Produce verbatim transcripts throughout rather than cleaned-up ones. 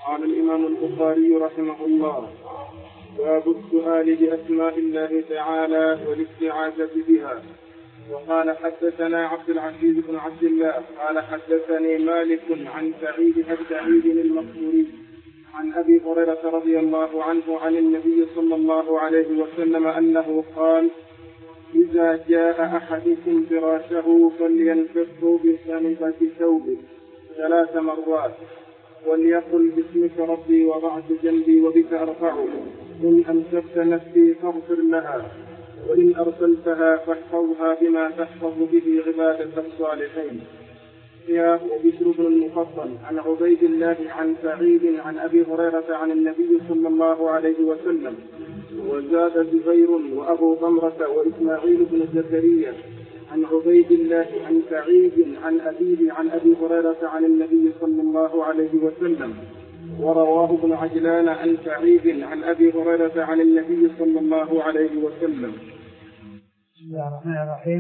قال الإمام البخاري رحمه الله: باب السؤال بأسماء الله تعالى والاستعاذة بها. وقال حدثنا عبد العزيز بن عبد الله قال حدثني مالك عن سعيد بن سعيد المقبوري عن أبي هريرة رضي الله عنه عن النبي صلى الله عليه وسلم أنه قال: إذا جاء أحدكم فراشه فلينفضه بسنبة ثوبه ثلاث مرات وليقل: باسمك ربي وضعت جنبي وبك أرفعه، إن أمسكت نفسي فاغفر لها، وإن أرسلتها فاحفظها بما تحفظ به عبادك الصالحين. فيها وبشر بن المفضل عن عبيد الله عن سعيد عن أبي هريرة عن النبي صلى الله عليه وسلم. وزاد زبير وأبو ضمرة وإسماعيل بن زكريا عن عبيد الله عن سعيد عن أبيه عن أبي هريرة عن النبي صلى الله عليه وسلم. ورواه ابن عجلان عن سعيد عن أبي هريرة عن النبي صلى الله عليه وسلم. بسم الله الرحمن الرحيم.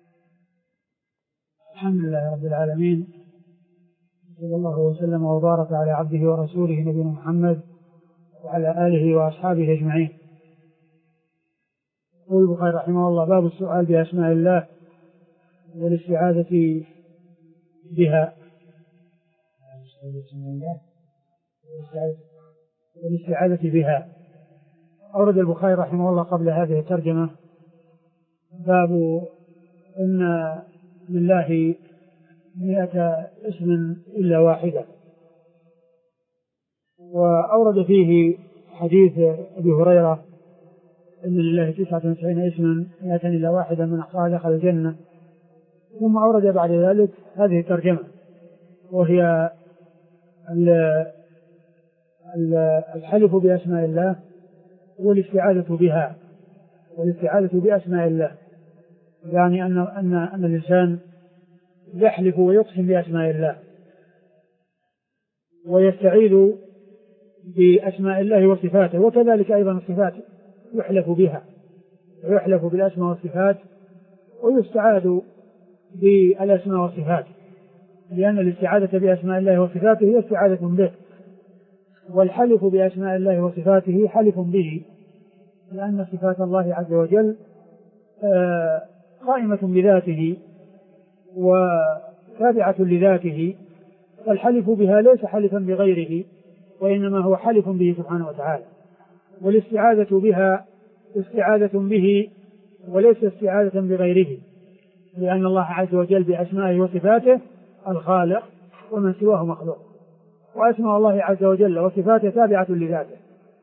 الحمد لله رب العالمين، صلى الله وسلم وبارك على عبده ورسوله نبينا محمد وعلى آله وأصحابه أجمعين. يقول البخاري رحمه الله: باب السؤال بأسماء الله والاستعاذة بها والاستعاذة بها. أورد البخاري رحمه الله قبل هذه الترجمة باب إن لله مئة اسم إلا واحدة، وأورد فيه حديث أبي هريرة إن لله تسعة وتسعين اسما مئة إلا واحدة من أحصاها دخل الجنة. ثم أورد بعد ذلك هذه الترجمة، وهي الحلف بأسماء الله والاستعاذة بها والاستعاذة بأسماء الله، يعني أن أن أن الإنسان يحلف ويقسم بأسماء الله ويستعيذ بأسماء الله وصفاته، وكذلك أيضا الصفات يحلف بها ويحلف بالأسماء والصفات ويستعاذ بالأسماء والصفات، لأن الاستعاذة بأسماء الله وصفاته هي استعاذة به، والحلف بأسماء الله وصفاته حلف به، لأن صفات الله عز وجل قائمة بذاته وتابعة لذاته، فالحلف بها ليس حلفا بغيره وإنما هو حلف به سبحانه وتعالى. والاستعاذة بها استعاذة به وليس استعاذة بغيره، لأن الله عز وجل بأسمائه وصفاته الخالق ومن سواه مخلوق، وأسماء الله عز وجل وصفاته تابعة لذاته،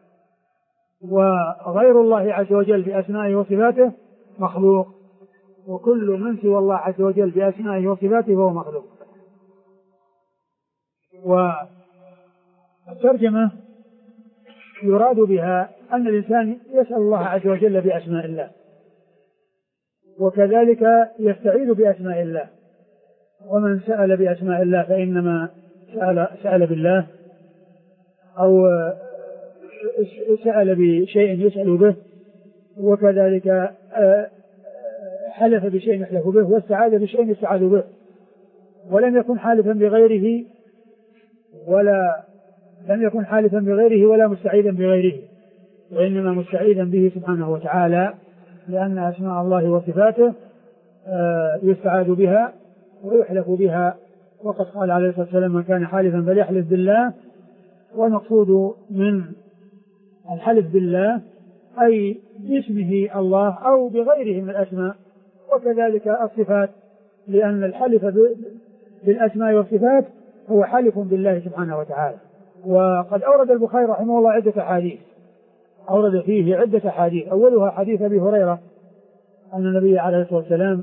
وغير الله عز وجل بأسمائه وصفاته مخلوق، وكل من سوى الله عز وجل بأسمائه وصفاته هو مخلوق. والترجمة يراد بها أن الإنسان يسأل الله عز وجل بأسماء الله، وكذلك يستعيذ بأسماء الله، ومن سأل بأسماء الله فإنما سأل, سأل بالله، أو سأل بشيء يسأل به، وكذلك حلف بشيء يحلف به، واستعاذ بشيء يستعاذ به، ولم يكن حالفا بغيره ولا لم يكن حالفا بغيره ولا مستعيذا بغيره، وإنما مستعيذا به سبحانه وتعالى، لأن أسماء الله وصفاته يستعاذ بها ويحلف بها. وقد قال عليه الصلاة والسلام: من كان حالفا فليحلف بالله. والمقصود من الحلف بالله أي باسمه الله أو بغيره من الأسماء، وكذلك الصفات، لأن الحلف بالأسماء والصفات هو حلف بالله سبحانه وتعالى. وقد أورد البخاري رحمه الله عدة حديث، أورد فيه عدة حديث، أولها حديث أبي هريرة أن النبي عليه الصلاة والسلام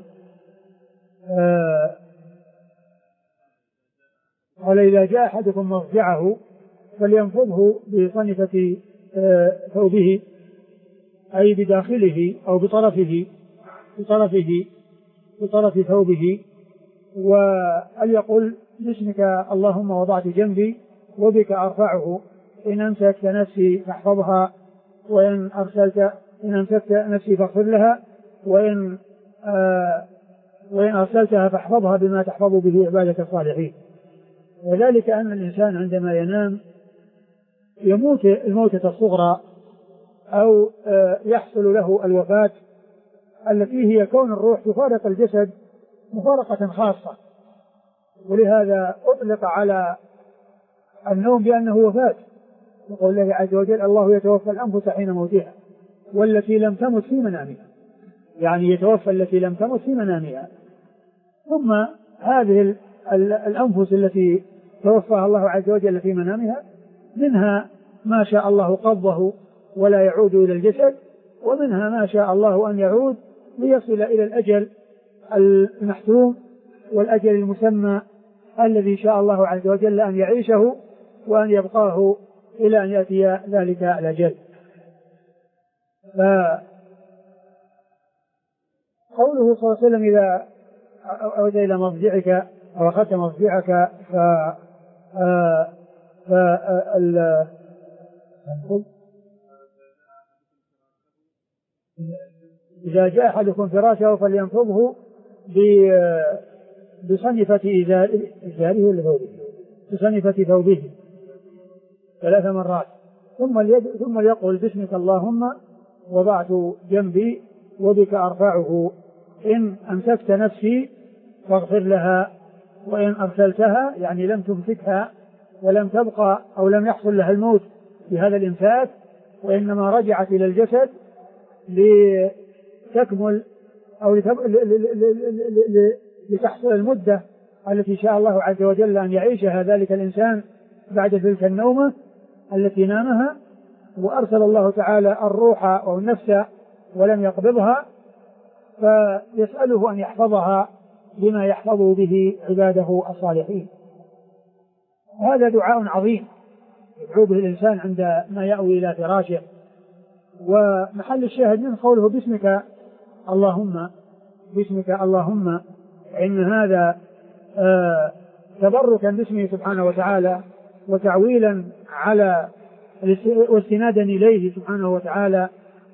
قال: إذا جاء أحدكم مضجعه فلينفضه بصنفة ثوبه، أي بداخله أو بطرفه بطرفه بطرف ثوبه، وأن يقول: باسمك اللهم وضعت جنبي وبك أرفعه، إن أمسكت نفسي فاحفظها، وإن أرسلت إن أمسكت نفسي فاغفر لها، وإن آه وإن أرسلتها فاحفظها بما تحفظ به عبادك الصالحين. وذلك أن الإنسان عندما ينام يموت الموتة الصغرى أو يحصل له الوفاة التي هي كون الروح تفارق الجسد مفارقة خاصة. ولهذا أطلق على النوم بأنه وفاة، يقول الله عز وجل الله يتوفى الأنفس حين موتها والتي لم تمت في منامها، يعني يتوفى التي لم تمت في منامها. ثم هذه الأنفس التي توفاها الله عز وجل في منامها منها ما شاء الله قبضه ولا يعود إلى الجسد، ومنها ما شاء الله أن يعود ليصل إلى الأجل المحتوم والأجل المسمى الذي شاء الله عز وجل أن يعيشه وأن يبقاه إلى أن يأتي ذلك الأجل. فقوله صلى الله عليه وسلم إذا أود إلى مضجعك أو أخذت مضجعك ف فال إذا جاء أحدكم فراشه فلينفضه بصنفة إزاره ولا ثوبه بصنفة ثوبه ثلاث مرات ثم ثم يقول باسمك اللهم وضعت جنبي وبك أرفعه، إن أمسكت نفسي فاغفر لها وإن أرسلتها يعني لم تمسكها ولم تبقى أو لم يحصل لها الموت بهذا الإمساك وإنما رجعت إلى الجسد لتكمل أو لتحصل المدة التي شاء الله عز وجل أن يعيشها ذلك الإنسان بعد تلك النومة التي نامها، وأرسل الله تعالى الروح أو النفس ولم يقبضها، فيسأله أن يحفظها بما يحفظ به عباده الصالحين. هذا دعاء عظيم يدعو به الإنسان عند ما يأوي إلى فراشه. ومحل الشاهد من قوله باسمك اللهم باسمك اللهم، إن هذا آه تبركا باسمه سبحانه وتعالى وتعويلا على واستنادا إليه سبحانه وتعالى،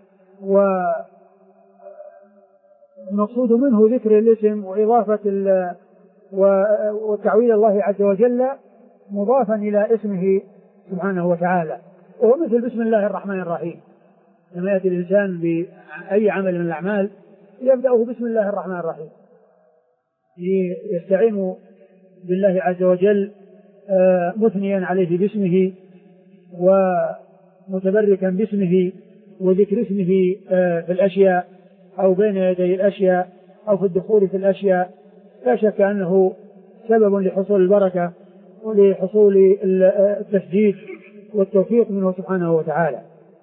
والمقصود منه ذكر الاسم وإضافة وتعويل الله عز وجل مضافا إلى اسمه سبحانه وتعالى، وهو مثل بسم الله الرحمن الرحيم. لما يأتي الإنسان بأي عمل من الأعمال يبدأه بسم الله الرحمن الرحيم، يستعين بالله عز وجل مثنيا عليه باسمه ومتبركا باسمه وذكر اسمه في الأشياء أو بين يدي الأشياء أو في الدخول في الأشياء، لا شك أنه سبب لحصول البركة ولحصول التسديد والتوفيق منه سبحانه وتعالى.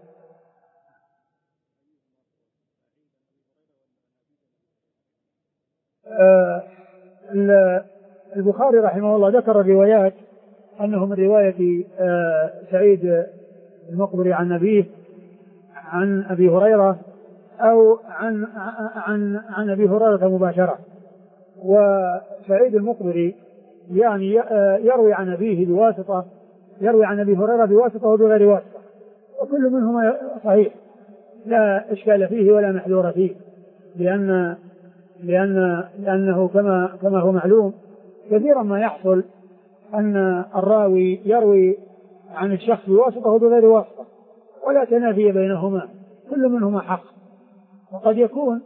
البخاري رحمه الله ذكر الروايات أنه من رواية سعيد المقبري عن أبيه عن أبي هريرة أو عن عن عن أبي هريرة مباشرة. وسعيد المقبري يعني يروي عن أبيه بواسطة، يروي عن أبي هريرة بواسطة وبغير واسطة، وكل منهما صحيح لا إشكال فيه ولا محذور فيه، لأن لأن لأنه كما كما هو معلوم كثيرا ما يحصل أن الراوي يروي عن الشخص بواسطة وبغير واسطة ولا تنافي بينهما، كل منهما حق. وقد يكون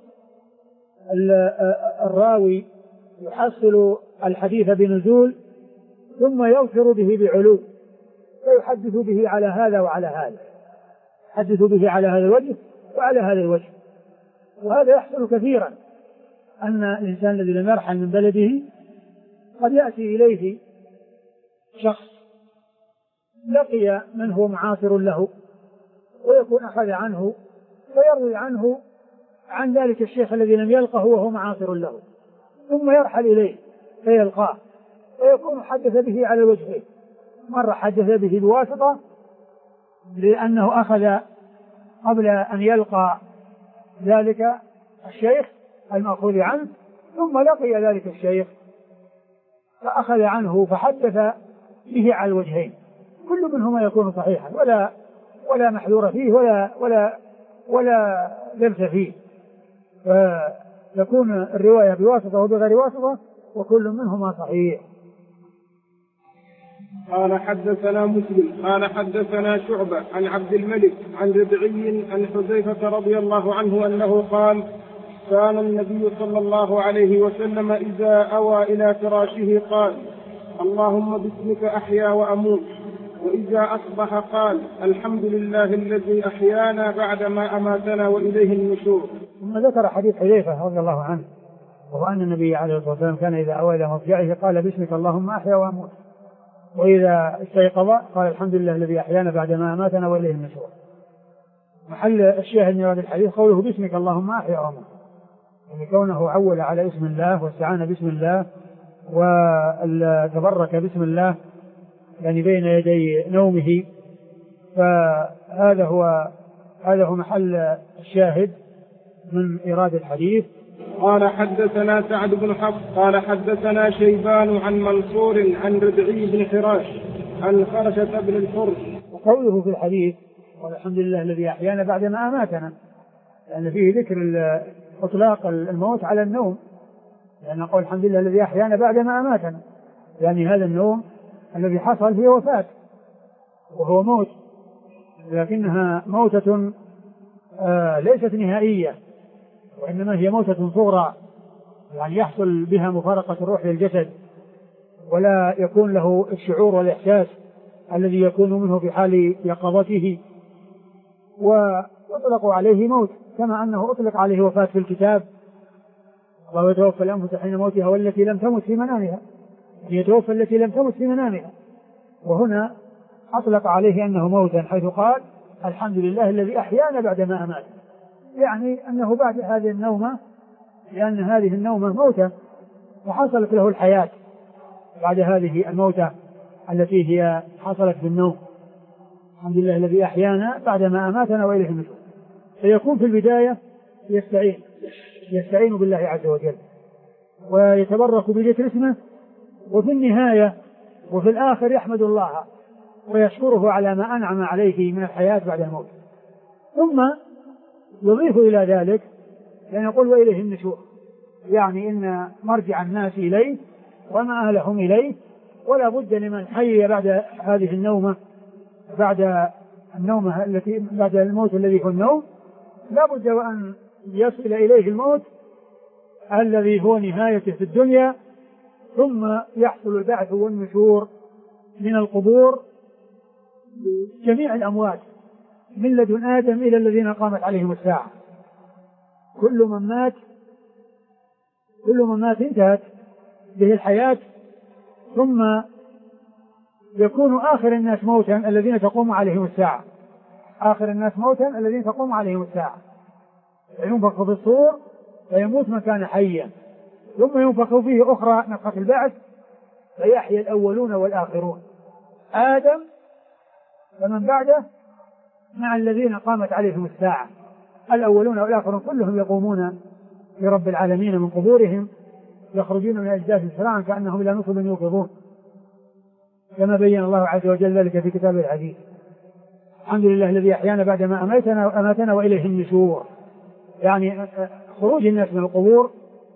الراوي يحصل الحديث بنزول ثم يغفر به بعلو فيحدث به على هذا وعلى هذا، يحدث به على هذا الوجه وعلى هذا الوجه. وهذا يحصل كثيرا، أن الإنسان الذي لم يرحل من بلده قد يأتي إليه شخص لقي من هو معاصر له ويكون أخذ عنه فيروي عنه عن ذلك الشيخ الذي لم يلقه وهو معاصر له، ثم يرحل إليه فيلقاه ويكون حدث به على الوجهين، مرة حدث به بواسطة لأنه أخذ قبل أن يلقى ذلك الشيخ المأخوذ عنه، ثم لقي ذلك الشيخ فأخذ عنه فحدث به على الوجهين، كل منهما يكون صحيحا ولا ولا محذور فيه ولا ولا ولا لبس فيه، فيكون الرواية بواسطة وبغير واسطة وكل منهما صحيح. قال حدثنا مسلم قال حدثنا شعبة عن عبد الملك عن ربعي عن حذيفة رضي الله عنه أنه قال كان النبي صلى الله عليه وسلم إذا أوى إلى فراشه قال اللهم باسمك أحيا وأموت، وإذا أصبح قال الحمد لله الذي أحيانا بعدما أماتنا وإليه النشور. ثم ذكر حديث حذيفة رضي الله عنه وهو أن النبي عليه الصلاة والسلام كان إذا أوى إلى مضجعه قال باسمك اللهم أحيا وأموت، وإذا استيقظ قال الحمد لله الذي أحيانا بعدما أماتنا وإليه النشور. محل الشاهد من هذا الحديث قوله باسمك اللهم أحيا وأموت، يعني كونه عول على اسم الله واستعان باسم الله وتبرك باسم الله يعني بين يدي نومه، فهذا هو هذا هو محل الشاهد من إيراد الحديث. قال حدثنا سعد بن حفص قال حدثنا شيبان عن منصور عن ربعي بن حراش عن خرشة بن الحر. وقوله في الحديث والحمد لله الذي أحيانا بعدما أماتنا، لأن يعني فيه ذكر إطلاق الموت على النوم، لأن يعني قول الحمد لله الذي أحيانا بعدما أماتنا، يعني هذا النوم الذي حصل فيه وفاة وهو موت، لكنها موتة آه ليست نهائية، وإنما هي موتة صغرى، يعني يحصل بها مفارقة الروح للجسد ولا يكون له الشعور والإحساس الذي يكون منه في حال يقظته، ويطلق عليه موت كما أنه أطلق عليه وفاة في الكتاب الله يتوفى الأنفس حين موتها والتي لم تمت في منامها، يتوفى التي لم تمت في منامها، وهنا أطلق عليه أنه موتا حيث قال الحمد لله الذي أحيانا بعدما أمات، يعني أنه بعد هذه النومة، لأن هذه النومة موتة وحصلت له الحياة بعد هذه الموتة التي هي حصلت بالنوم. الحمد لله الذي أحيانا بعدما أماتنا وإليه النشور. فيكون في البداية يستعين يستعين بالله عز وجل ويتبرك بذكر اسمه، وفي النهاية وفي الآخر يحمد الله ويشكره على ما أنعم عليه من الحياة بعد الموت، ثم يضيف إلى ذلك يعني يقول وإليه النشور، يعني إن مرجع الناس إليه ومآلهم إليه، ولا بد لمن حي بعد هذه النومة بعد النومة التي بعد الموت الذي هو النوم لا بد وأن يصل إليه الموت الذي هو نهايته في الدنيا، ثم يحصل البعث والنشور من القبور جميع الأموات من لدن آدم إلى الذين قامت عليهم الساعة، كل من مات كل من مات انتهت به الحياة، ثم يكون آخر الناس موتا الذين تقوم عليهم الساعة، آخر الناس موتا الذين تقوم عليهم الساعة، ينفخ في الصور فيموت من كان حيا، ثم ينفخ فيه أخرى نفخة البعث فيحيى الأولون والآخرون، آدم ومن بعده مع الذين قامت عليهم الساعة، الأولون والآخرون كلهم يقومون لرب العالمين من قبورهم، يخرجون من أجداث سراعا كأنهم إلى نصب يوقظون، كما بين الله عز وجل ذلك في كتابه العزيز. الحمد لله الذي أحيانا بعدما أماتنا وأماتنا وإليه النشور، يعني خروج الناس من القبور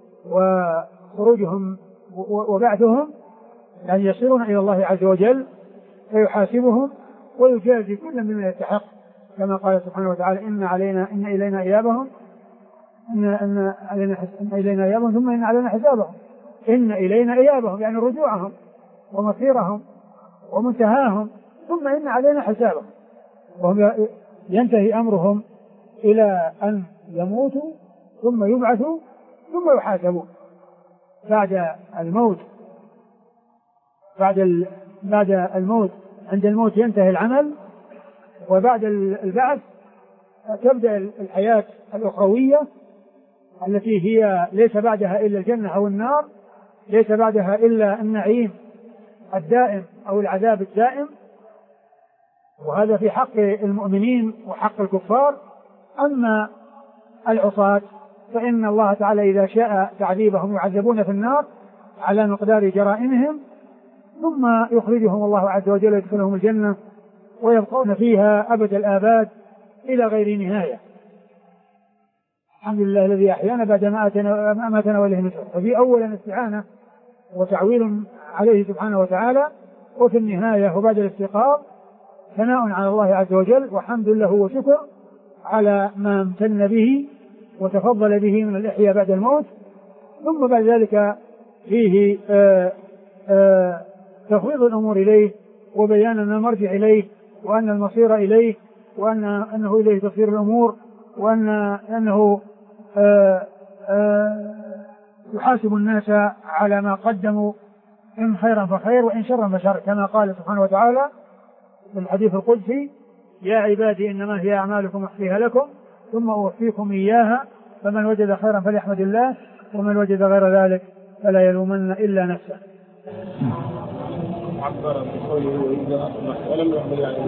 وخروجهم وبعثهم، يعني يصيرون إلى الله عز وجل فيحاسبهم ويجازي كل مما يستحق، كما قال سبحانه وتعالى إن علينا إن إلينا إيابهم إن, إن, علينا إن إلينا إيابهم ثم إن علينا حسابهم، إن إلينا إيابهم يعني رجوعهم ومصيرهم ومنتهاهم، ثم إن علينا حسابهم، وهم ينتهي أمرهم إلى أن يموتوا ثم يبعثوا ثم يحاسبوا بعد الموت. بعد بعد الموت عند الموت ينتهي العمل، وبعد البعث تبدأ الحياة الأخروية التي هي ليس بعدها إلا الجنة أو النار، ليس بعدها إلا النعيم الدائم أو العذاب الدائم، وهذا في حق المؤمنين وحق الكفار. أما العصاة فإن الله تعالى إذا شاء تعذيبهم يعذبون في النار على مقدار جرائمهم، ثم يخرجهم الله عز وجل ويدخلهم الجنة ويبقون فيها أبد الآباد إلى غير نهاية. الحمد لله الذي أحيانا بعد ما أماتنا وإليه النشور. ففي أولا استعانة وتعويل عليه سبحانه وتعالى، وفي النهاية وبعد الافتقار ثناء على الله عز وجل وحمد له وشكر على ما امتن به وتفضل به من الإحياء بعد الموت. ثم بعد ذلك فيه آآ آآ تفويض الأمور إليه وبيان أن المرجع إليه وأن المصير إليه وأن أنه إليه تصير الأمور وأن أنه آآ آآ يحاسب الناس على ما قدموا إن خيرا فخير وإن شرا فشر كما قال سبحانه وتعالى في الحديث القدسي يا عبادي إنما هي أعمالكم أحصيها لكم ثم أوفيكم إياها فمن وجد خيرا فليحمد الله ومن وجد غير ذلك فلا يلومن إلا نفسه. عبر بقوله وإذا أصبح ولم يعمل يعني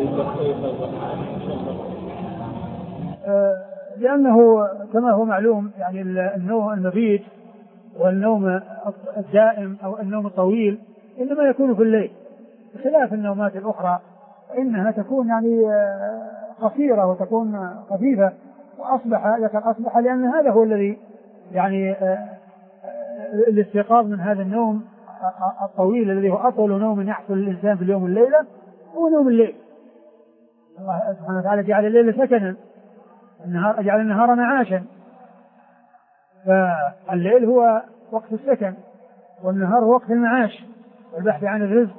لأنه كما هو معلوم يعني النوم المبيت والنوم الدائم أو النوم الطويل إنما يكون في الليل بخلاف النومات الأخرى إنها تكون يعني قصيرة وتكون خفيفة. وأصبح ذكر أصبح لأن هذا هو الذي يعني الاستيقاظ من هذا النوم الطويل الذي هو أطول نوم يحصل للإنسان في اليوم والليلة هو نوم الليل. الله سبحانه وتعالى جعل الليل سكنا النهار جعل النهار معاشا فالليل هو وقت السكن والنهار هو وقت المعاش والبحث عن الرزق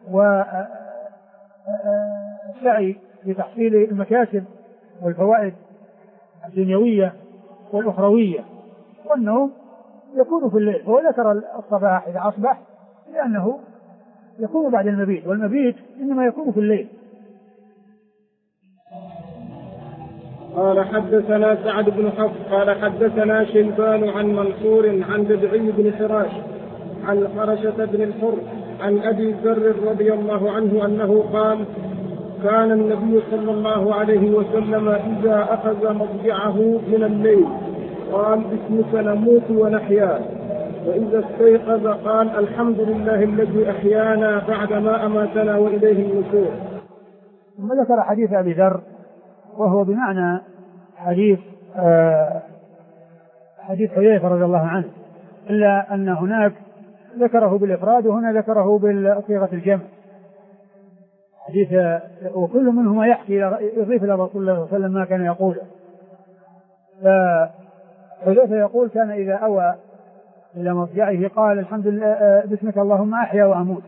والسعي لتحصيل المكاسب والفوائد الدنيوية والأخروية. والنوم يكون في الليل. هو ذكر الصباح إذا أصبح لأنه يكون بعد المبيت والمبيت إنما يكون في الليل. قال حدثنا سعد بن حفص قال حدثنا شيبان عن منصور عن بدعي بن فراش عن حرشة بن الحر عن أبي ذر رضي الله عنه أنه قال كان النبي صلى الله عليه وسلم إذا أخذ مضجعه من الليل قال باسمك نموت ونحيا وإذا استيقظ قال الحمد لله الذي أحيانا بعدما أماتنا وإليه النشور. ثم ذكر حديث أبي ذر وهو بمعنى حديث آه حديث حذيفة رضي الله عنه إلا أن هناك ذكره بالإفراد وهنا ذكره بصيغة الجمع حديث وكل منهما يحكي يضيف إلى رسول الله صلى الله عليه وسلم ما كان يقوله. فحذيفة يقول كان إذا أوى إلى مضجعه قال الحمد لله باسمك اللهم أحيا وأموت.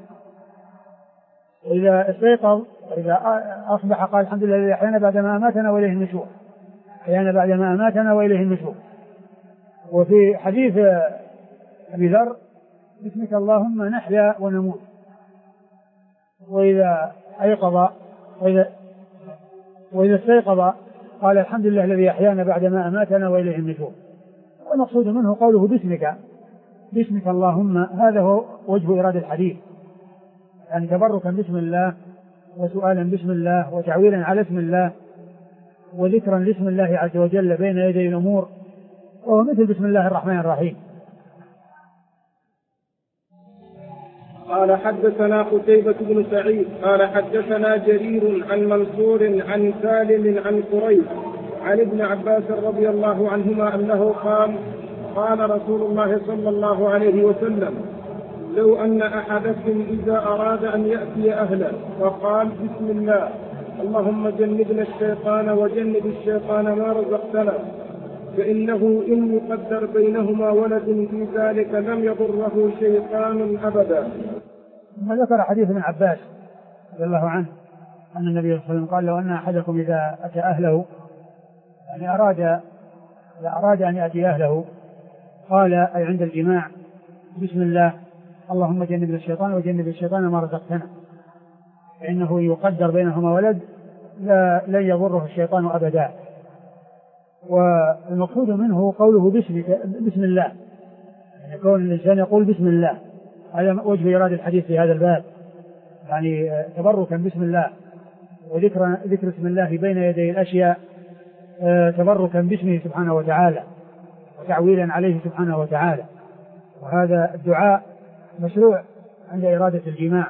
إذا استيقظ إذا أصبح قال الحمد لله الذي أحيانا بعدما أماتنا وإليه النشور أحيانا بعدما أماتنا وإليه النشور. وفي حديث أبي ذر باسمك اللهم نحيا ونموت. وإذا أيقظ وإذا, وإذا استيقظ قال الحمد لله الذي أحيانا بعدما أماتنا وإليه النشور. والمقصود منه قوله باسمك باسمك اللهم هذا هو وجه إرادة الحديث يعني تبركا باسم الله وسؤالا باسم الله وتعويلا على اسم الله وذكرا لاسم الله عز وجل بين يدي الأمور وهو مثل بسم الله الرحمن الرحيم. قال حدثنا قتيبة بن سعيد قال حدثنا جرير عن منصور عن سالم عن قريب عن ابن عباس رضي الله عنهما أنه قال قال رسول الله صلى الله عليه وسلم لو أن أحدكم إذا أراد أن يأتي أهله فقال بسم الله اللهم جنبنا الشيطان وجنب الشيطان ما رزقتنا فإنه إن يقدر بينهما ولد في ذلك لم يضره شيطان أبدا. ثم ذكر حديث ابن عباس رضي الله عنه أن النبي صلى الله عليه وسلم قال لو أن أحدكم إذا أتى أهله يعني أراد إذا أراد أن يأتي أهله قال أي عند الجماع بسم الله اللهم جنب الشيطان وجنب الشيطان ما رزقتنا فإنه يقدر بينهما ولد لا لن يضره الشيطان أبدا. والمقصود منه قوله باسمك بسم الله يعني كون الإنسان يقول بسم الله هذا وجه إرادة الحديث في هذا الباب يعني تبركا بسم الله وذكر ذكر اسم الله بين يدي الأشياء تبركا باسمه سبحانه وتعالى وتعويلا عليه سبحانه وتعالى. وهذا الدعاء مشروع عند إرادة الجماع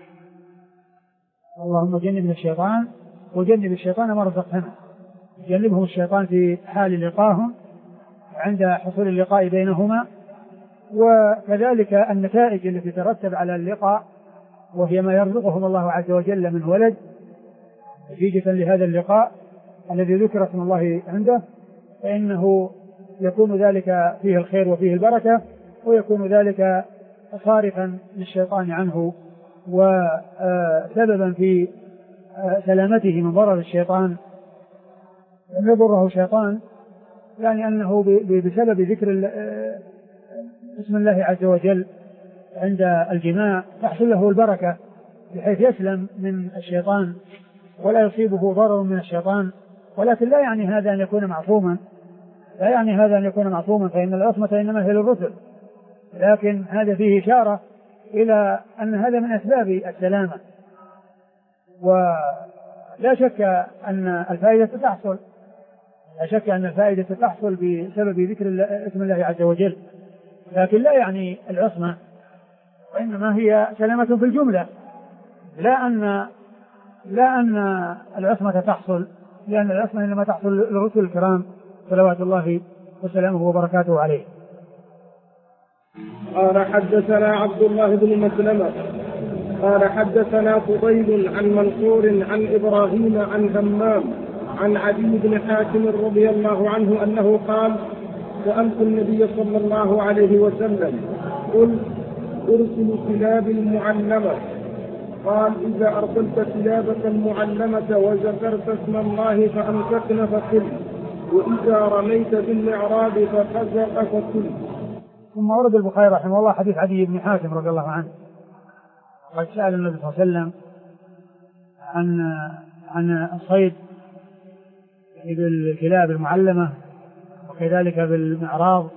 اللهم جنبنا الشيطان وجنب الشيطان ما رزقتنا جنبهم الشيطان في حال لقاهم عند حصول اللقاء بينهما وكذلك النتائج التي ترتب على اللقاء وهي ما يرزقهم الله عز وجل من ولد نتيجة لهذا اللقاء الذي ذكر اسم الله عنده، فإنه يكون ذلك فيه الخير وفيه البركة، ويكون ذلك صارفا للشيطان عنه وسببا في سلامته من ضرر الشيطان. لم يضره شيطان يعني أنه بسبب ذكر اسم الله عز وجل عند الجماع تحصل له البركة بحيث يسلم من الشيطان ولا يصيبه ضرر من الشيطان. ولكن لا يعني هذا أن يكون معصوما، لا يعني هذا أن يكون معصوما، فإن العصمة إنما هي للرسل، لكن هذا فيه إشارة إلى أن هذا من أسباب السلامة. ولا شك أن الفائدة تحصل لا شك أن الفائدة تحصل بسبب ذكر اسم الله عز وجل، لكن لا يعني العصمة، وإنما هي سلامة في الجملة، لا أن لا أن العصمة تحصل، لأن العصمة إنما تحصل للرسل الكرام صلوات الله وسلامه وبركاته عليه. قال حدثنا عبد الله بن مسلمة قال حدثنا فضيل عن منصور عن إبراهيم عن همام عن عدي بن حاتم رضي الله عنه أنه قال: سألت النبي صلى الله عليه وسلم قل أرسل كلاب المعلمة؟ قال: إذا أرسلت كلابك المعلمة وذكرت اسم الله فأمسكن فكل، وإذا رميت بالمعراض فخزق فكل. ثم ورد البخاري رحمه الله حديث عدي بن حاتم رضي الله عنه قد سأل النبي صلى الله عليه وسلم عن عن الصيد بالكلاب المعلمة وكذلك بالمعراض،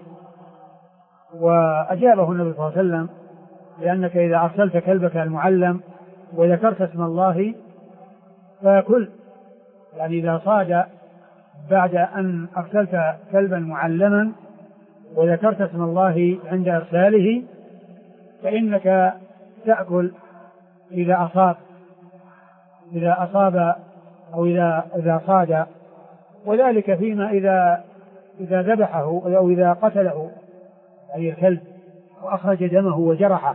وأجابه النبي صلى الله عليه وسلم لأنك إذا أرسلت كلبك المعلم وذكرت اسم الله فكل، يعني إذا صاد بعد أن أرسلت كلبا معلما وذكرت اسم الله عند إرساله فإنك تأكل إذا أصاب إذا أصاب أو إذا إذا صاد، وذلك فيما إذا إذا ذبحه أو إذا قتله أي الكلب وأخرج دمه وجرحه،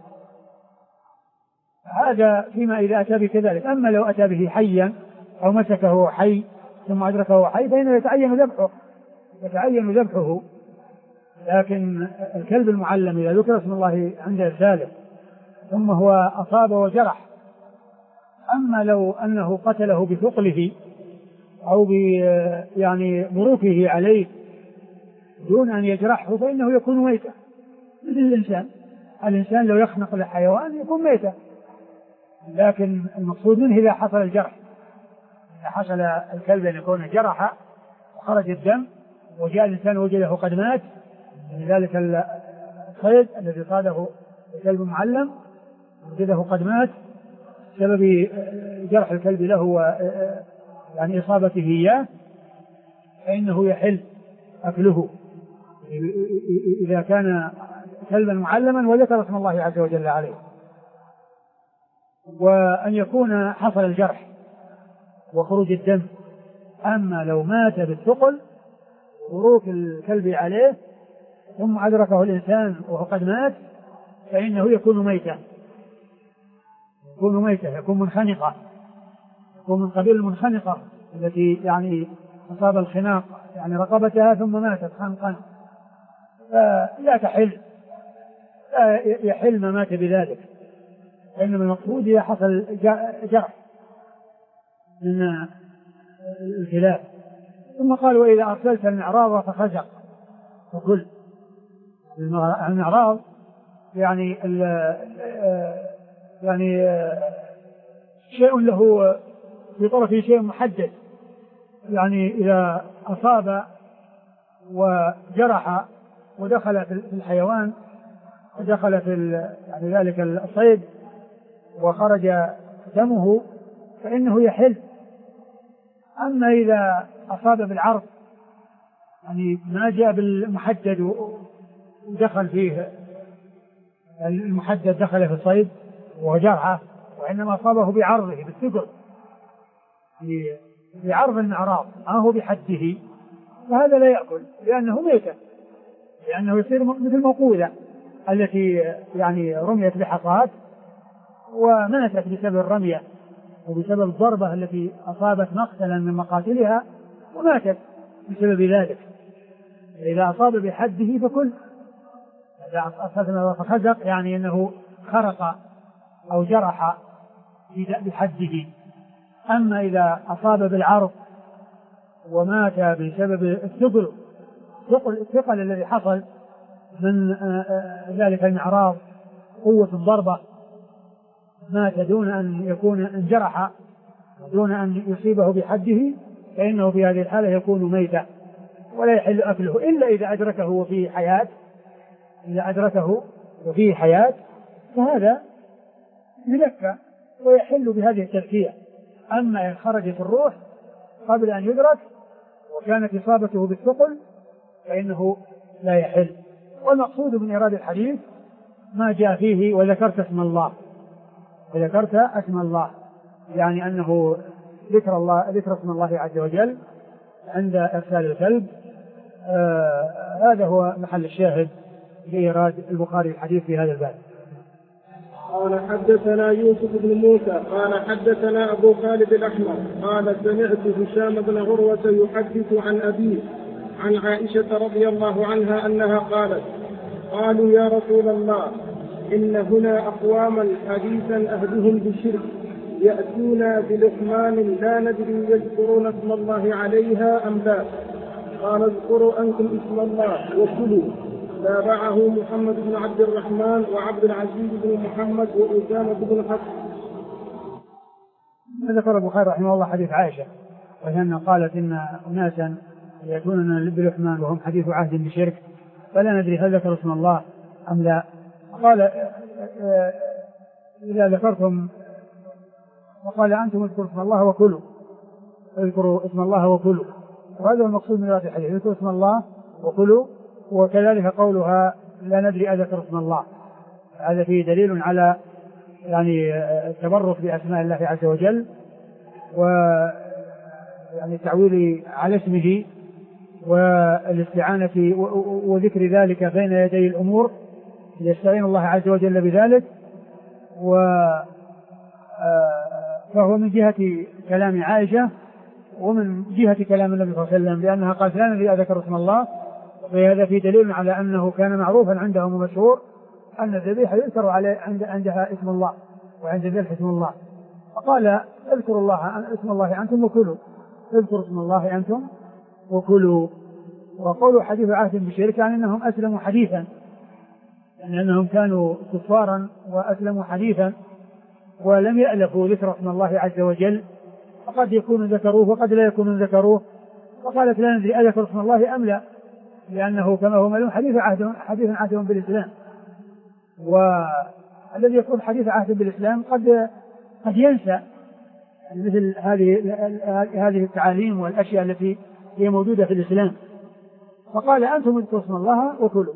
هذا فيما إذا أتى بكذلك. أما لو أتى به حيا أو مسكه حي ثم أدركه حي فإنه يتعين ذبحه يتعين ذبحه لكن الكلب المعلم إذا ذكر اسم الله عند إرساله ثم هو أصاب وجرح، أما لو أنه قتله بثقله أو يعني بروكه عليه دون أن يجرحه فإنه يكون ميتا مثل الإنسان. الإنسان لو يخنق الحيوان يكون ميتا، لكن المقصود منه إذا حصل الجرح، إذا حصل الكلب أن يكون جرح وخرج الدم وجاء الإنسان وجده قد مات، لذلك الصيد الذي صاده الكلب معلم وجده قد مات بسبب جرح الكلب له يعني إصابته إياه، فإنه يحل أكله إذا كان كلبا معلما وذكر اسم الله عز وجل عليه. وأن يكون حصل الجرح وخروج الدم. أما لو مات بالثقل وروك الكلب عليه ثم أدركه الإنسان وهو قد مات فإنه يكون ميتا يكون ميتا يكون منخنقا يكون من قبيل المنخنقة التي يعني أصاب الخناق يعني رقبتها ثم ماتت خنقا، فلا تحل لا يحل ما مات بذلك، إنما المقصود إذا حصل جرح من الكلاب. ثم قال: وإذا أرسلت المعراض فخزق فكل. المعراض يعني يعني شيء له في طرفه شيء محدد، يعني إذا أصاب وجرح ودخل في الحيوان ودخل في يعني ذلك الصيد وخرج دمه فإنه يحل. أما إذا أصاب بالعرض يعني ما جاء بالمحدد ودخل فيه المحدد دخل في الصيد وجرحه، وإنما أصابه بعرضه بالثقل بعرض المعراض ما هو بحده، فهذا لا يأكل لأنه ميتة، لأنه يصير مثل الموقولة التي يعني رميت بحصاد وماتت بسبب الرمية وبسبب الضربة التي أصابت مقتلا من مقاتلها وماتت بسبب ذلك. إذا أصاب بحده فكل، إذا أصاب فخزق يعني أنه خرق أو جرح بحده. أما إذا أصاب بالعرض ومات بسبب الثقل الثقل الذي حصل من ذلك المعراض قوة الضربة، مات دون أن يكون انجرح دون أن يصيبه بحده، فإنه في هذه الحالة يكون ميتا ولا يحل أكله إلا إذا أدركه وفيه حياة. إذا أدركه وفيه حياة فهذا يلكى ويحل بهذه التلكية. أما إن خرجت الروح قبل أن يدرك وكانت إصابته بالثقل فإنه لا يحل. والمقصود من إرادة الحديث ما جاء فيه وذكرت اسم الله، وذكرت اسم الله يعني أنه ذكر الله ذكر اسم الله عز وجل عند إرسال الكلب. آه هذا هو محل الشاهد لإيراد البخاري الحديث في هذا الباب. قال حدثنا يوسف بن موسى قال حدثنا أبو خالد الأحمر قال سمعت هشام بن عروة يحدث عن أبيه عن عائشة رضي الله عنها أنها قالت قالوا يا رسول الله إن هنا أقواما حديثا أهدهم بالشرك يأتون بلقمان لا ندري يذكرون اسم الله عليها أم لا، قال اذكروا أنتم اسم الله وكلوا. تابعه محمد بن عبد الرحمن وعبد العزيز بن محمد وأسامة بن حفص. ذكر البخاري رحمه الله حديث عائشة وهي قالت إن أناسا يأتون بلقمان وهم حديث عهد بشرك فلا ندري هل ذكر اسم الله أم لا. قال إذا ذكرتم وقال أنتم اذكروا اسم الله وكلوا، اذكروا اسم الله وكلوا، وهذا هو المقصود من هذا الحديث، اذكروا اسم الله وكلوا. وكذلك قولها لا ندري أذكر اسم الله، هذا فيه دليل على يعني التبرك بأسماء الله عز وجل و يعني التعويل على اسمه والاستعانة وذكر ذلك بين يدي الأمور ليستعين الله عز وجل بذلك. و فهو من جهة كلام عائشة ومن جهة كلام النبي صلى الله عليه وسلم لأنها قالت لا ندري أذكر اسم الله، وهذا في دليل على أنه كان معروفا عندهم ومشهور أن الذبيحة يذكر عليه عند عندها اسم الله وعند الذبح اسم الله. فقال اذكروا الله اسم الله أنتم وكلوا، اذكروا اسم الله أنتم وكلوا. وقولوا حديث عهد بشرك يعني أنهم أسلموا حديثا، يعني أنهم كانوا كفارا وأسلموا حديثا ولم يألفوا ذكر اسم الله عز وجل، فقد يكونوا ذكروه وقد لا يكونوا ذكروه. وقالت لا ندري أذكر اسم الله أم لا، لأنه كما هو معلوم حديث عهد حديث عهد بالإسلام، والذي يكون حديث عهد بالإسلام قد قد ينسى مثل هذه هذه التعاليم والأشياء التي هي موجودة في الإسلام. فقال أنتم اذكروا اسم الله وكلوا.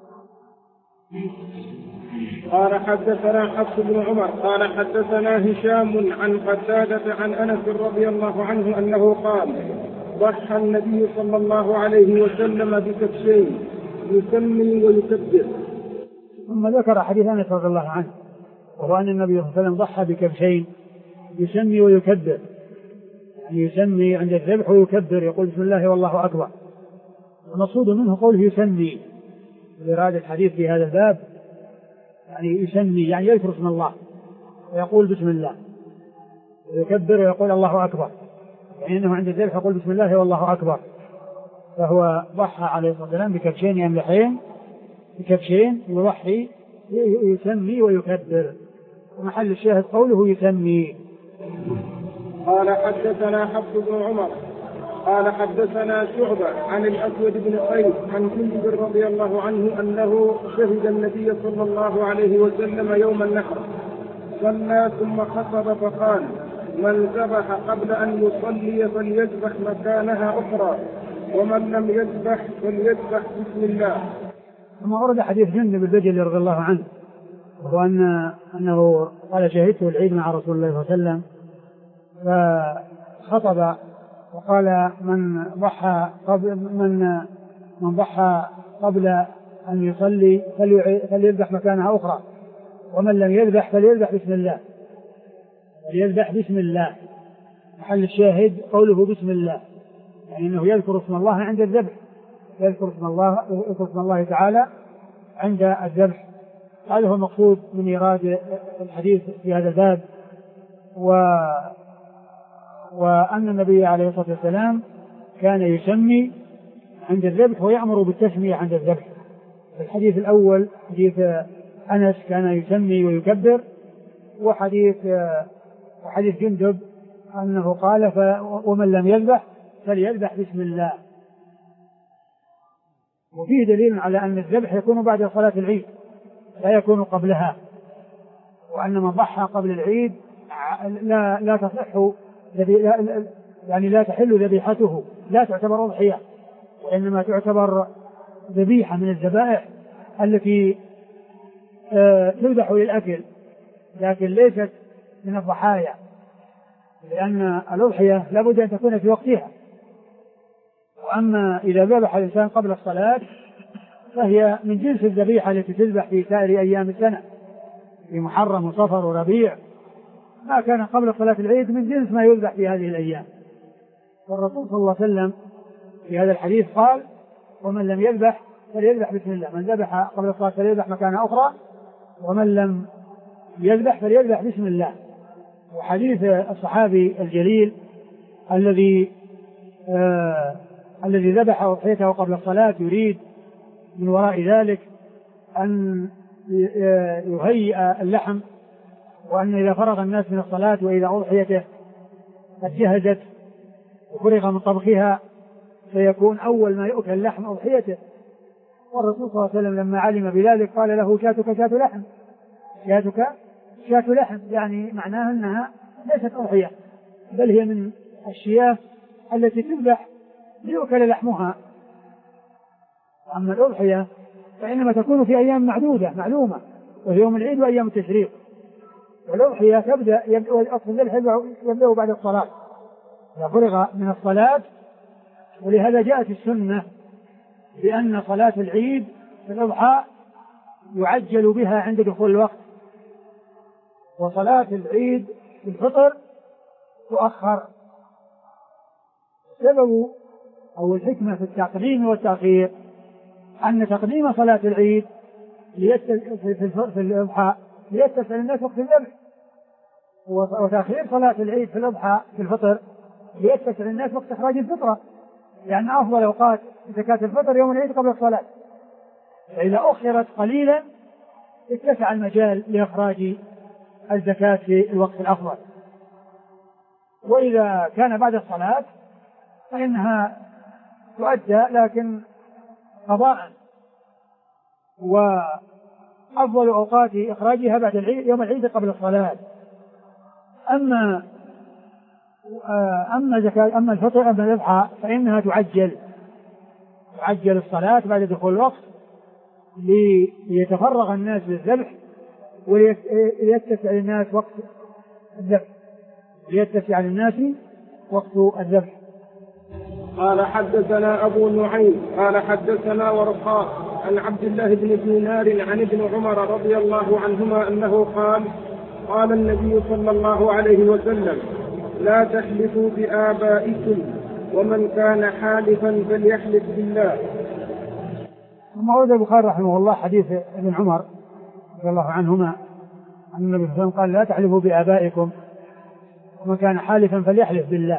قال حدثنا حفص بن عمر قال حدثنا هشام عن قتادة عن أنس رضي الله عنه أنه قال ضحى النبي صلى الله عليه وسلم بكبشين يسمي ويكبر. ثم ذكر حديث أنس رضي الله عنه وهو أن النبي صلى الله عليه وسلم ضحى بكبشين يسمي ويكبر، يعني يسمي عند الذبح ويكبر يقول بسم الله والله أكبر. المقصود منه قوله يسمي لإرادة الحديث في هذا الباب، يعني يسمي يعني يذكر اسم الله ويقول بسم الله ويكبر ويقول الله أكبر، يعني أنه عند الذبح يقول بسم الله والله أكبر. فهو ضحى عليه الصلاة والسلام بكبشين يملحين بكبشين يضحي يسمي ويكبر، ومحل الشاهد قوله يسمي. قال حدثنا حفص بن عمر قال حدثنا شعبة عن الأسود بن قيس عن جندب رضي الله عنه أنه شهد النبي صلى الله عليه وسلم يوم النحر صلى ثم خطب فقال من ذبح قبل أن يصلي فليذبح مكانها أخرى ومن لم يذبح فليذبح بسم الله. ثم ورد حديث جندب البجلي رضي الله عنه وهو أن أنه قال شهدت العيد مع رسول الله صلى الله عليه وسلم فخطب وقال من ضحى قبل من من ضحى قبل أن يصلي فليذبح مكانها أخرى ومن لم يذبح فليذبح بسم الله. فليذبح بسم الله. محل الشاهد قوله بسم الله، يعني أنه يذكر اسم الله عند الذبح، يذكر اسم الله يذكر اسم الله تعالى عند الذبح. هذا هو المقصود من إيراد الحديث في هذا الباب. و وأن النبي عليه الصلاة والسلام كان يسمي عند الذبح ويأمر بالتسمية عند الذبح. في الحديث الأول حديث أنس كان يسمي ويكبر، وحديث وحديث جندب أنه قال ومن لم يذبح فليذبح بسم الله. وفيه دليل على أن الذبح يكون بعد صلاة العيد لا يكون قبلها، وأن من ضحى قبل العيد لا لا تصح يعني لا تحل ذبيحته، لا تعتبر أضحية، وإنما تعتبر ذبيحة من الذبائح التي تذبح للأكل، لكن ليست من الضحايا، لأن الأضحية لابد أن تكون في وقتها. وأما إذا ذبح الإنسان قبل الصلاة فهي من جنس الذبيحة التي تذبح في سائر أيام السنة، في محرم وصفر وربيع، ما كان قبل صلاة العيد من جنس ما يذبح في هذه الأيام. والرسول صلى الله عليه وسلم في هذا الحديث قال ومن لم يذبح فليذبح بسم الله، من ذبح قبل الصلاة فليذبح مكان أخرى، ومن لم يذبح فليذبح بسم الله. وحديث الصحابي الجليل الذي آه الذي ذبح أضحيته قبل الصلاة يريد من وراء ذلك أن يهيئ اللحم، وأن إذا فرغ الناس من الصلاة وإذا أضحيته قد جهزت وفرغ من طبخها فيكون أول ما يؤكل لحم أضحيته. والرسول صلى الله عليه وسلم لما علم بذلك قال له شاتك شات لحم، شاتك شات لحم، يعني معناها أنها ليست أضحية بل هي من الشياه التي تذبح ليؤكل لحمها. أما الأضحية فإنما تكون في أيام معدودة معلومة، وهي يوم العيد وأيام التشريق. والأضحية تبدأ يبدأ بعد الصلاة إذا فرغ من الصلاة، ولهذا جاءت السنة بأن صلاة العيد في الأضحى يعجل بها عند دخول الوقت، وصلاة العيد في الفطر تؤخر. سبب أو الحكمة في التقديم والتأخير أن تقديم صلاة العيد في الأضحى ليتسع الناس وقت الذبح، وتأخير صلاة العيد في الأضحى في الفطر ليتسع الناس وقت إخراج الفطرة، لأن أفضل أوقات زكاة الفطر يوم العيد قبل الصلاة، فإذا أخرت قليلا اتسع المجال لإخراج الزكاة في الوقت الأفضل. وإذا كان بعد الصلاة فإنها تؤدى لكن قضاء، وأفضل أوقات إخراجها بعد العيد يوم العيد قبل الصلاة. أما أما زكاة أما الفطر أما الأضحى فإنها تعجل تعجل الصلاة بعد دخول الوقت ليتفرغ الناس للذبح وليتسع للناس وقت الذبح ليتسع للناس وقت الذبح. قال حدثنا أبو نعيم قال حدثنا ورقاء عن عبد الله بن دينار عن ابن عمر رضي الله عنهما أنه قال قال النبي صلى الله عليه وسلم لا تحلفوا بآبائكم ومن كان حالفا فليحلف بالله. ثم ورد البخاري رحمه الله حديث ابن عمر رضي الله عنهما أن النبي صلى الله عليه وسلم قال لا تحلفوا بآبائكم ومن كان حالفا فليحلف بالله،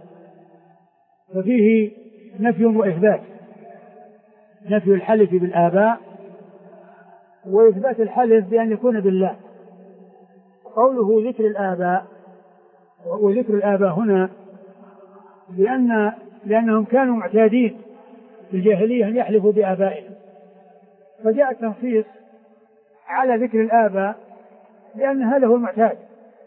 ففيه نفي وإثبات، نفي الحلف بالآباء وإثبات الحلف بأن يكون بالله. قوله ذكر الآباء وذكر الآباء هنا لأن لأنهم كانوا معتادين في الجاهلية أن يحلفوا بآبائهم، فجاء التنصيص على ذكر الآباء لأن هذا هو المعتاد.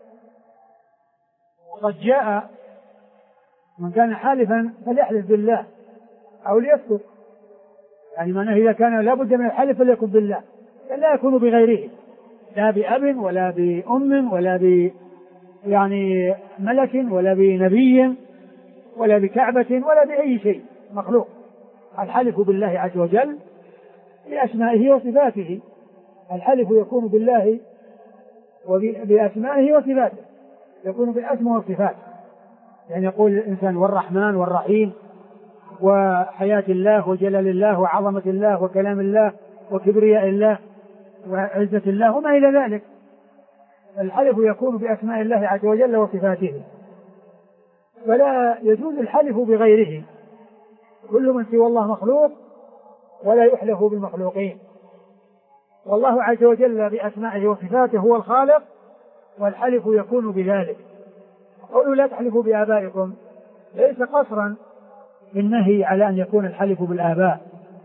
وقد جاء من كان حالفا فليحلف بالله أو ليسكت، يعني معناه إذا كان لا بد من الحلف فليكن بالله، لا يكون بغيره، لا بأب ولا بأم ولا ب يعني ملك ولا بنبي ولا بكعبة ولا بأي شيء مخلوق. الحلف بالله عز وجل بأسمائه وصفاته، الحلف يكون بالله وبأسمائه وصفاته، يكون بالأسماء والصفات، يعني يقول الإنسان والرحمن والرحيم وحياة الله وجلال الله وعظمة الله وكلام الله وكبرياء الله وعزة الله وما إلى ذلك. الحلف يكون بأسماء الله عز وجل وصفاته، ولا يجوز الحلف بغيره. كل من سوى الله مخلوق ولا يحلف بالمخلوقين، والله عز وجل بأسمائه وصفاته هو الخالق، والحلف يكون بذلك. قولوا لا تحلفوا بآبائكم ليس قصرا بالنهي على أن يكون الحلف بالآباء،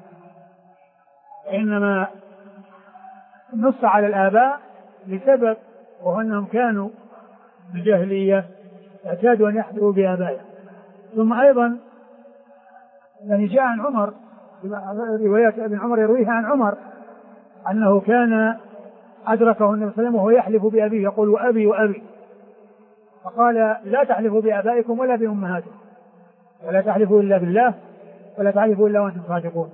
إنما نص على الآباء لسبب، وهو أنهم كانوا بجاهلية اعتادوا أن يحلفوا بآبائهم. ثم أيضا يعني جاء عن عمر، روايات ابن عمر يرويها عن عمر أنه كان أدركه النبي صلى الله عليه وسلم وهو يحلف بأبيه، يقول وأبي وأبي، فقال لا تحلفوا بآبائكم ولا بأمهاتكم، ولا تحلفوا إلا بالله ولا تحلفوا إلا وأنتم صادقون.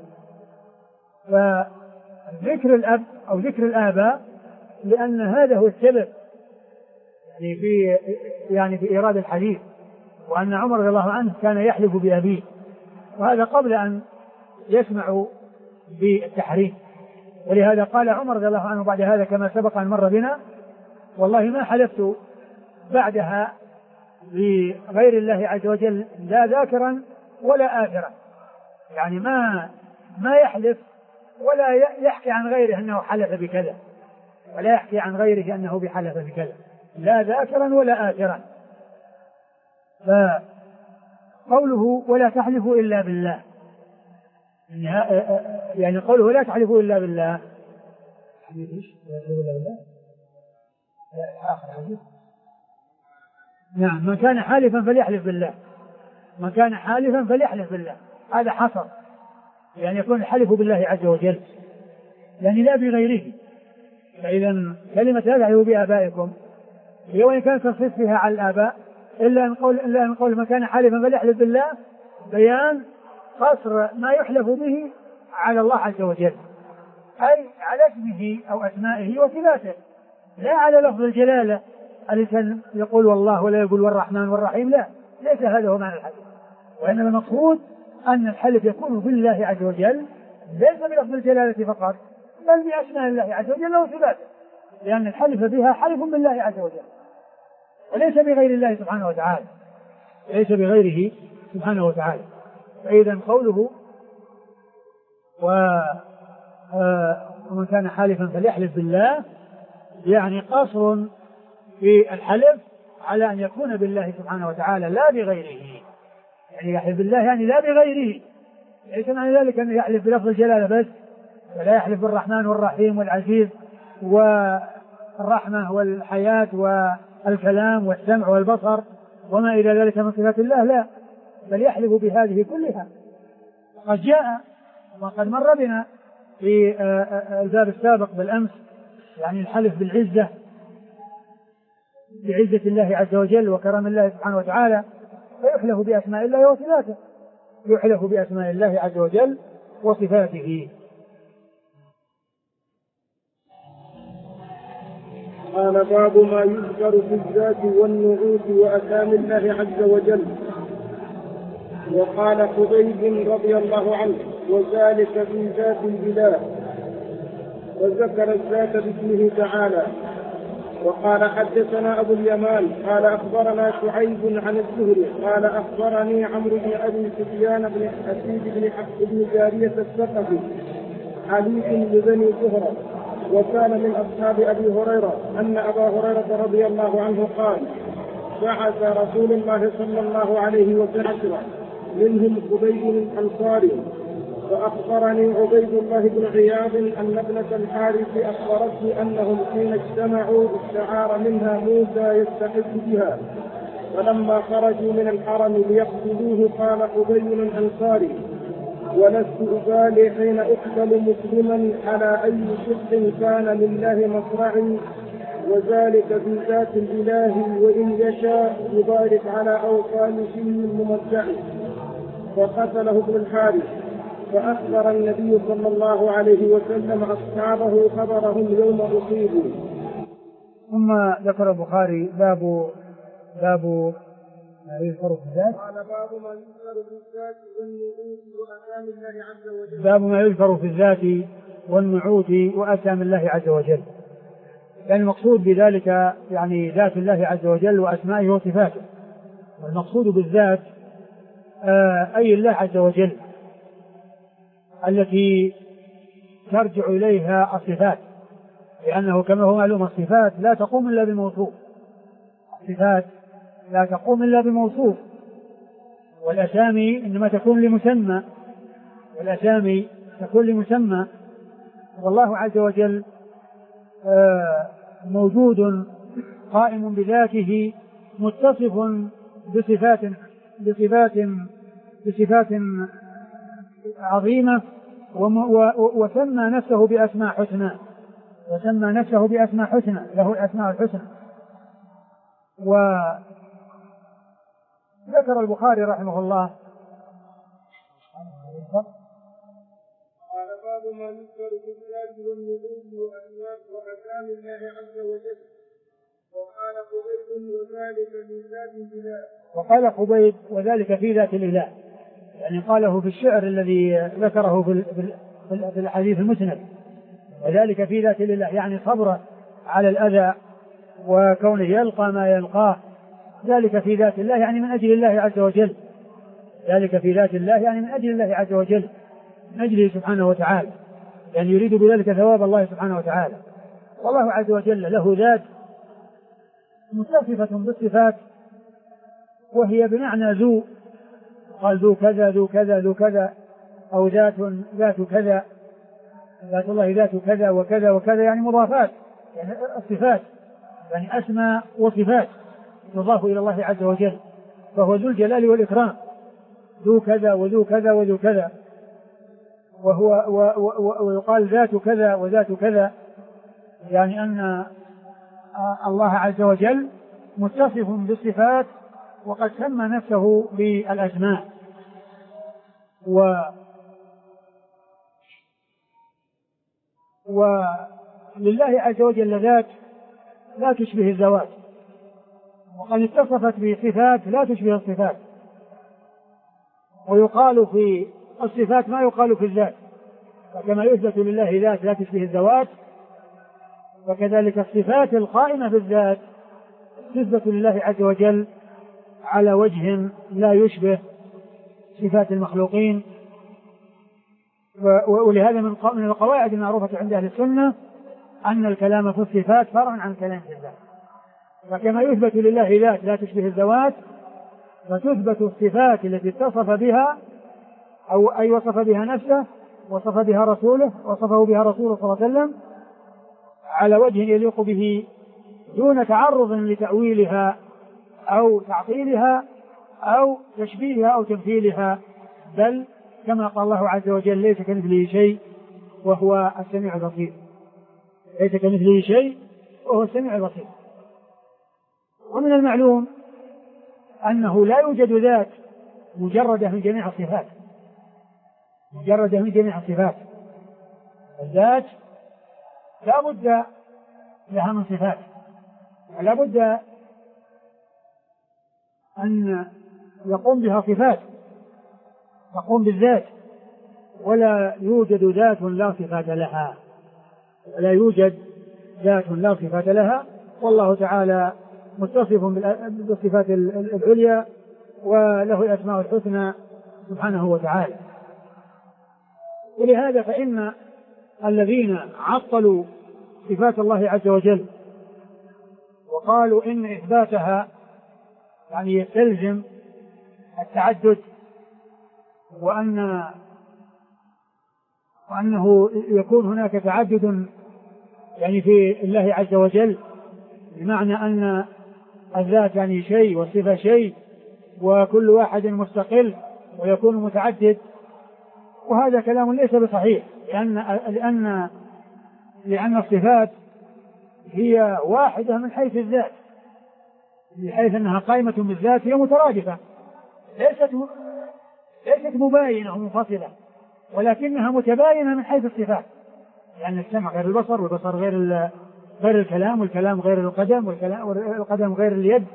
فذكر الأب أو ذكر الآباء لأن هذا هو السبب يعني في يعني في إيراد الحديث، وأن عمر رضي الله عنه كان يحلف بأبيه، وهذا قبل أن يسمعوا بالتحريم. ولهذا قال عمر رضي الله عنه بعد هذا كما سبق أن مر بنا: والله ما حلفت بعدها بغير الله عز وجل لا ذاكرا ولا آثرا، يعني ما ما يحلف ولا يحكي عن غيره أنه حلف بكذا، ولا يحكي عن غيره أنه بحلف بكذا، لا ذاكرا ولا آثرا. فقوله ولا تحلفوا إلا بالله، يعني قوله لا تحلفوا إلا بالله، نعم، من كان حالفا فليحلف بالله، من كان حالفا فليحلف بالله، هذا حصر، يعني يكون الحلف بالله عز وجل يعني لا بغيره. فإذا كلمة لا تحلفوا بآبائكم هي وإن كانت تصف فيها على الآباء إلا أن قول إلا أن قول من كان حالفا فليحلف بالله بيان قصر ما يحلف به على الله عز وجل، أي على اسمه أو أسمائه وصفاته، لا على لفظ الجلالة الإنسان يقول والله ولا يقول والرحمن والرحيم، لا، ليس هذا هو معنى الحديث. وإنما المقصود أن الحلف يكون بالله عز وجل ليس بلفظ الجلالة فقط، بل بأسماء الله عز وجل وصفاته، لأن الحلف بها حلف بالله عز وجل وليس بغير الله سبحانه وتعالى، ليس بغيره سبحانه وتعالى. فإذا قوله ومن كان حالفا فليحلف بالله يعني قصر في الحلف على أن يكون بالله سبحانه وتعالى لا بغيره، يعني يحلف بالله يعني لا بغيره، ليس معنى ذلك أنه يحلف بلفظ الجلالة بس، ولا يحلف بالرحمن والرحيم والعزيز والرحمة والحياة والكلام والسمع والبصر وما إلى ذلك من صفات الله، لا، بل يحلف بهذه كلها. قد جاء وقد مر بنا في الباب السابق بالأمس يعني الحلف بالعزة، بعزة الله عز وجل وكرم الله سبحانه وتعالى، فيحلف بأسماء الله وصفاته، يحلف بأسماء الله عز وجل وصفاته. قال باب ما يذكر في الذات والنعوت وأسامي الله عز وجل. وقال خبيب رضي الله عنه: وذلك في ذات الإله، وذكر الذات باسمه تعالى. وقال حدثنا أبو اليمان قال أخبرنا شعيب عن الزهري قال أخبرني عمرو بن أبي سفيان بن أسيد بن حق بن جارية الثقفي حليف لبني زهرة، وكان من أصحاب أبي هريرة، أن أبا هريرة رضي الله عنه قال: بعث رسول الله صلى الله عليه وسلم منهم خبيب الأنصاري، فأخبرني عبيد الله بن عياض أن ابنة الحارث أخبرته أنهم حين اجتمعوا استعار منها موسى يستحق بها، فلما خرجوا من الحرم ليقتلوه قال خبيب الأنصاري: ولست أبالي حين أقتل مسلما على أي شق كان لله مصرعي، وذلك في ذات الإله، وإن يشاء يبارك على أوصال شيء ممتع. فقتله ابن الحارث، فأخبر النبي صلى الله عليه وسلم أصحابه خبرهم يوم أصيبوا. ثم ذكر البخاري باب باب ما يذكر في الذات. قال باب ما يذكر في الذات والنعوت وأسام الله عز وجل. باب ما يذكر في الذات والنعوت وأسام الله عز وجل. يعني المقصود بذلك يعني ذات الله عز وجل وأسمائه وصفاته. والمقصود بالذات آه أي الله عز وجل التي ترجع إليها الصفات، لأنه كما هو معلوم الصفات لا تقوم إلا بموصوف، الصفات لا تقوم إلا بموصوف، والأسامي إنما تكون لمسمى، والأسامي تكون لمسمى. والله عز وجل موجود قائم بذاته متصف بصفات بصفات بصفات عظيمة، وسمى نفسه بأسماء حسنى، وسمى نفسه بأسماء حسنى، له الأسماء الحسنى. وذكر البخاري رحمه الله قال باب ما يذكر في الذات والنعوت وأسماء الله عز وجل. وقال خبيب وذلك في ذات الإله. وقال خبيب وذلك في ذات الإله، يعني قاله في الشعر الذي ذكره في في الحديث المسند، وذلك في ذات الإله يعني صبره على الأذى وكونه يلقى ما يلقاه، ذلك في ذات الله يعني من أجل الله عز وجل، ذلك في ذات الله يعني من أجل الله عز وجل، من أجله سبحانه وتعالى، يعني يريد بذلك ثواب الله سبحانه وتعالى. والله عز وجل له ذات متصفة بالصفات، وهي بمعنى ذو، قال ذو كذا ذو كذا ذو كذا، أو ذات ذات كذا، ذات الله ذات كذا وكذا وكذا، يعني مضافات، يعني الصفات يعني أسماء وصفات تضاف إلى الله عز وجل، فهو ذو الجلال والإكرام، ذو كذا وذو كذا وذو كذا، وهو ويقال ذات كذا وذات كذا، يعني أن الله عز وجل متصف بالصفات وقد سمى نفسه بالأسماء. و ولله عز وجل ذات لا تشبه الذوات، وقد اتصفت بصفات لا تشبه الصفات، ويقال في الصفات ما يقال في الذات، فكما يثبت لله ذات لا تشبه الذوات، وكذلك الصفات القائمة بالذات تثبت لله عز وجل على وجه لا يشبه صفات المخلوقين. ولهذا من القواعد المعروفة عند أهل السنة أن الكلام في الصفات فرع عن الكلام في الذات، فكما يثبت لله ذات لا تشبه الذوات، فتثبت الصفات التي اتصف بها أو أي وصف بها نفسه، وصف بها رسوله، وصفه بها رسوله صلى الله عليه وسلم على وجه يليق به دون تعرض لتأويلها أو تعطيلها أو تشبيهها أو تمثيلها، بل كما قال الله عز وجل ليس كمثله شيء وهو السميع البصير، ليس كمثله شيء وهو السميع البصير. ومن المعلوم أنه لا يوجد ذات مجردة من جميع الصفات، مجردة من جميع الصفات، الذات لا بد لها من صفات، ولا بد أن يقوم بها صفات تقوم بالذات، ولا يوجد ذات لا صفات لها، ولا يوجد ذات لا صفات لها، والله تعالى متصف بالصفات العليا وله الأسماء الحسنى سبحانه وتعالى. ولهذا فإن الذين عطلوا صفات الله عز وجل وقالوا إن إثباتها يعني يستلزم التعدد، وأن وأنه يكون هناك تعدد يعني في الله عز وجل، بمعنى أن الذات يعني شيء والصفة شيء وكل واحد مستقل ويكون متعدد، وهذا كلام ليس بصحيح، لأن لأن لأن الصفات هي واحدة من حيث الذات، بحيث أنها قائمة بالذات، هي مترادفة، ليست ليست مباينة ومنفصلة، ولكنها متباينة من حيث الصفات، لأن يعني السمع غير البصر، والبصر غير غير الكلام، والكلام غير القدم، والقدم غير اليد،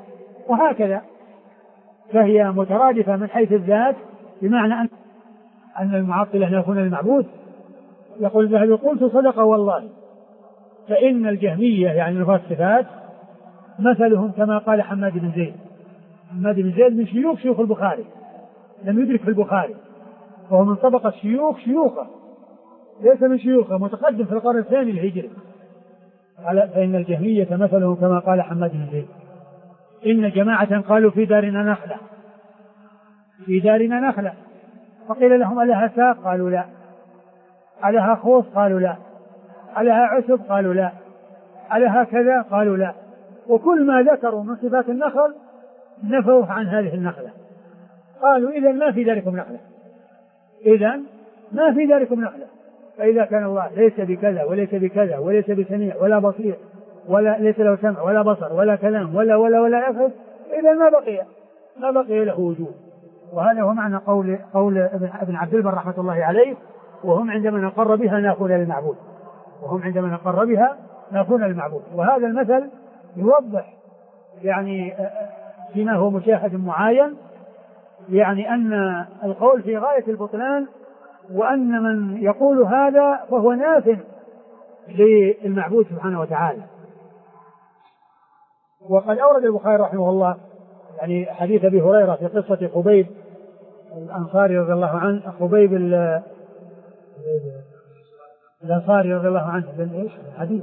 وهكذا، فهي مترادفة من حيث الذات، بمعنى أن أن المعطلة ينافون المعبود. يقول الذهبي قلت صدق والله، فإن الجهمية يعني نفاة الصفات مثلهم كما قال حماد بن زيد. حماد بن زيد من شيوخ شيوخ البخاري، لم يدرك في البخاري، وهو من طبقة شيوخ شيوخه، ليس من شيوخه، متقدم في القرن الثاني الهجري. قال فإن الجهمية مثلهم كما قال حماد بن زيد، إن جماعة قالوا في دارنا نخلة، في دارنا نخلة، فقيل لهم ألها ساق؟ قالوا لا. ألها خوص؟ قالوا لا. ألها عشب؟ قالوا لا. ألها كذا؟ قالوا لا. وكل ما ذكروا من صفات النخل نفوه عن هذه النخلة. قالوا إذا ما في ذلكم نخلة، إذا ما في ذلكم نخلة. فإذا كان الله ليس بكذا وليس بكذا وليس بسميع ولا بصير ولا ليس له سمع ولا بصر ولا كلام ولا ولا ولا يفعل، إذا ما بقي ما بقي له وجود. وهذا هو معنى قول قول ابن عبد البر رحمة الله عليه: وهم عندما نقر بها نافون للمعبود، وهم عندما نقر بها نافون للمعبود. وهذا المثل يوضح يعني فيما هو مشاهد معاين، يعني أن القول في غاية البطلان، وأن من يقول هذا فهو ناف للمعبود سبحانه وتعالى. وقد أورد البخاري رحمه الله يعني حديث أبي هريرة في قصة خبيب الأنصاري رضي الله عنه، خبيب الأنصاري رضي الله عنه بن إيش حديث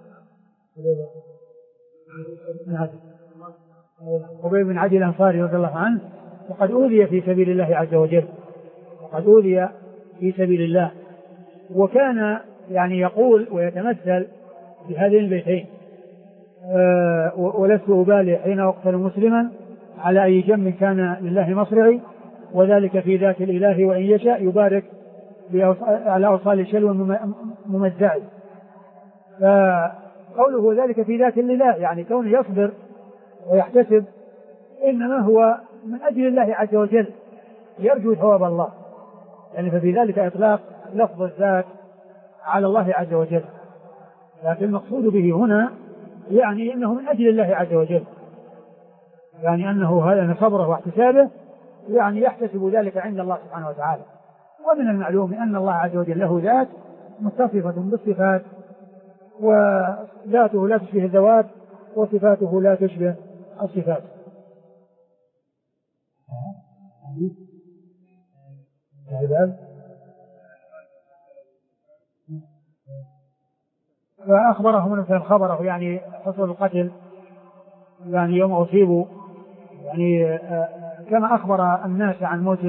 خبيب بن عدي الأنصاري رضي الله عنه، وقد أوذي في سبيل الله عز وجل، وقد أوذي في سبيل الله، وكان يعني يقول ويتمثل بهذين البيتين: أه ولست أبالي حين أقتل مسلما على أي جنب كان لله مصرعي، وذلك في ذات الإله وإن يشاء يبارك على أوصال الشلو ممزعي. فقوله ذلك في ذات الإله يعني كونه يصبر ويحتسب إنما هو من أجل الله عز وجل، يرجو ثواب الله، يعني ففي ذلك إطلاق لفظ الذات على الله عز وجل. لكن المقصود به هنا يعني أنه من أجل الله عز وجل، يعني أنه هذا صبره واحتسابه يعني يحتسب ذلك عند الله سبحانه وتعالى. ومن المعلوم أن الله عز وجل له ذات متصفة بالصفات، وذاته لا تشبه الذوات، وصفاته لا تشبه الصفات. فأخبرهم مثل خبره يعني حصل القتل يعني يوم أصيبوا، يعني كما أخبر الناس عن موت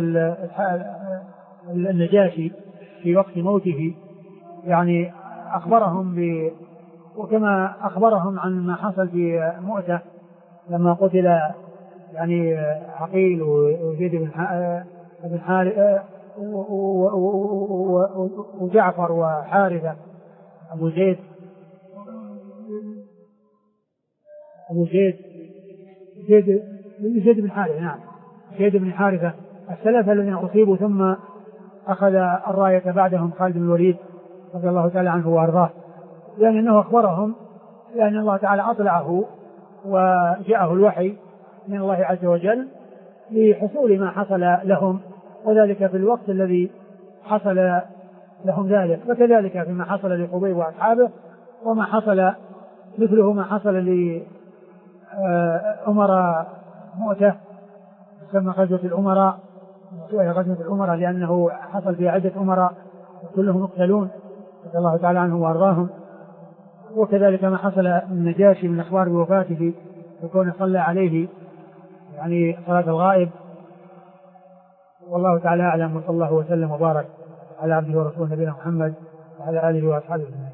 النجاشي في وقت موته، يعني أخبرهم ب وكما أخبرهم عن ما حصل في مؤتة لما قتل يعني عقيل وزيد بن حارثة وجعفر وحارثة أبو زيد أبو زيد زيد زيد بن حارثة نعم زيد بن حارثة الثلاثة الذين أصيبوا، ثم أخذ الراية بعدهم خالد بن الوليد رضي الله تعالى عنه وأرضاه، لأن أنه أخبرهم لأن الله تعالى أطلعه وجاءه الوحي من الله عز وجل لحصول ما حصل لهم، وذلك في الوقت الذي حصل لهم ذلك. وكذلك فيما حصل لخبيب وأصحابه، وما حصل مثله ما حصل لأمراء مؤتة تسمى غزوة الأمراء، وهي غزوة الأمراء لأنه حصل في عدة أمراء كلهم مقتلون رضي الله تعالى عنهم وأرضاهم. وكذلك ما حصل من النجاشي من أخبار بوفاته وكون صلى عليه يعني صلاة الغائب. والله تعالى أعلم، وصلى الله وسلم وبارك على عبده ورسوله نبينا محمد وعلى آله وأصحابه.